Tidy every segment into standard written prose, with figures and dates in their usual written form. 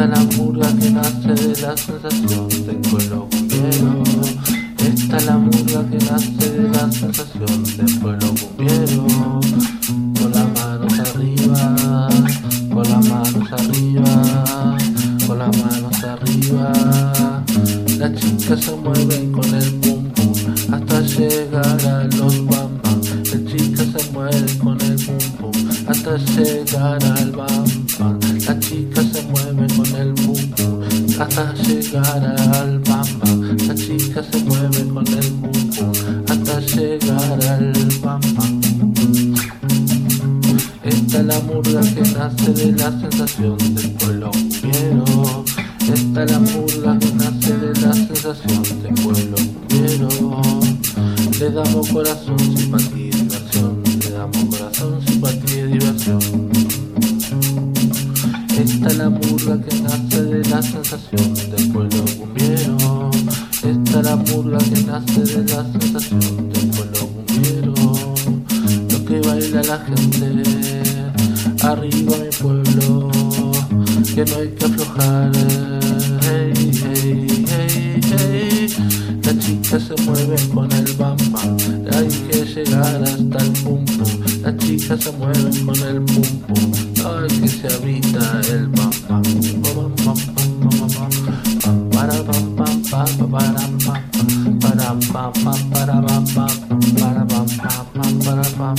Esta es la murga que nace de la sensación del pueblo cumbiero. Esta es la murga que nace de la sensación del pueblo cumbiero. Con las manos arriba, con las manos arriba, con las manos arriba. Las chicas se mueven con el pum pum hasta llegar a los bam bam. Las chicas se mueven con el pum pum hasta llegar al bam bam. Las chicas se mueven con el pum pum hasta llegar al bam bam. Las chicas se mueven con el pum pum hasta llegar al bam bam. Esta es la murga que nace de la sensación del pueblo cumbiero. Esta es la murga que nace de la sensación del pueblo cumbiero. Le damos corazón, simpatía y diversión. Le damos corazón, simpatía y diversión. Esta es la murga que nace de la sensación del pueblo cumbiero. Esta es la murga que nace de la sensación del pueblo cumbiero. Lo que baila la gente, arriba mi pueblo, que no hay que aflojar. Hey, hey, hey, hey. Las chicas se mueven con el bam bam, hay que llegar hasta el pum pum. Las chicas se mueven con el pum pum, hay que se habita el bam bam. Bam bam bam bam para bam bam para bam para bam para bam para bam para bam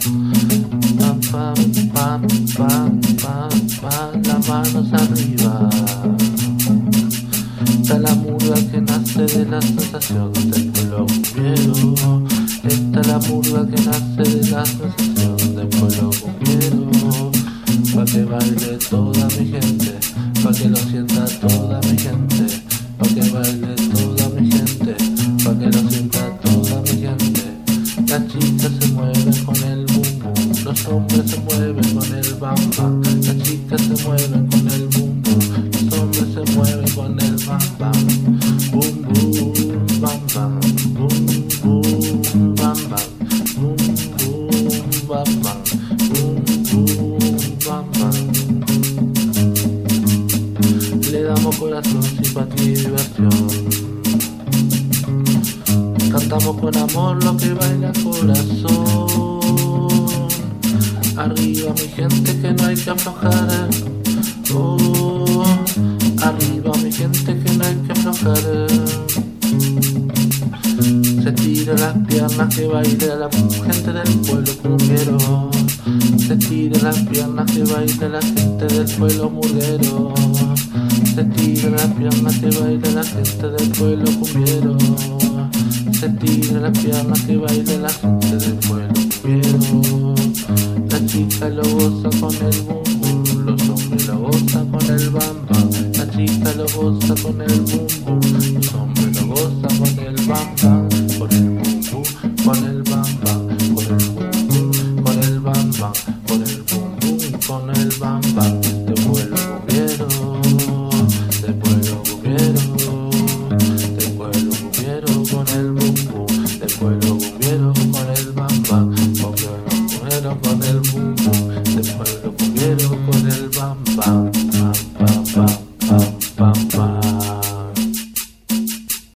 las manos arriba. Esta es la murga que nace de la sensación del pueblo cumbiero. Esta es la murga que nace de la sensación del pueblo cumbiero. Pa' que baile toda mi gente, pa' que lo sienta toda mi gente, pa' que baile toda mi gente, pa' que lo sienta toda mi gente. Las chicas se mueven con el bum bum, los hombres se mueven con el bam bam. Las chicas se mueven con el bum bum, los hombres se mueven con el bam bam. Bum bum bam bam, bum bum bam bam, bum bum bam bam, bum bum bam bam. Le damos corazón, simpatía y diversión. Cantamos con amor lo que baila el corazón. Arriba mi gente que no hay que aflojar. Oh, arriba mi gente que no hay que aflojar. Se tira las piernas que baila la gente del pueblo cumbiero. Se tira las piernas que baila la gente del pueblo murguero. Se tira las piernas que baila la gente del pueblo cumbiero. Se tira las piernas que baila la gente del pueblo cumbiero. La chica lo goza con el bum bum, los hombres lo gozan con el bam bam. La chica lo goza con el bum bum, los hombres lo gozan con el bam bam. Con el bum bum, con el bam bam, con el bum bum, con el bam bam, con el bum bum, con el bam bam. Del pueblo cumbiero, del pueblo cumbiero, del pueblo cumbiero con el bum bum, del pueblo cumbiero con el bam bam, con el bum bum, del pueblo cumbiero con el bam bam, bam bam bam bam bam bam.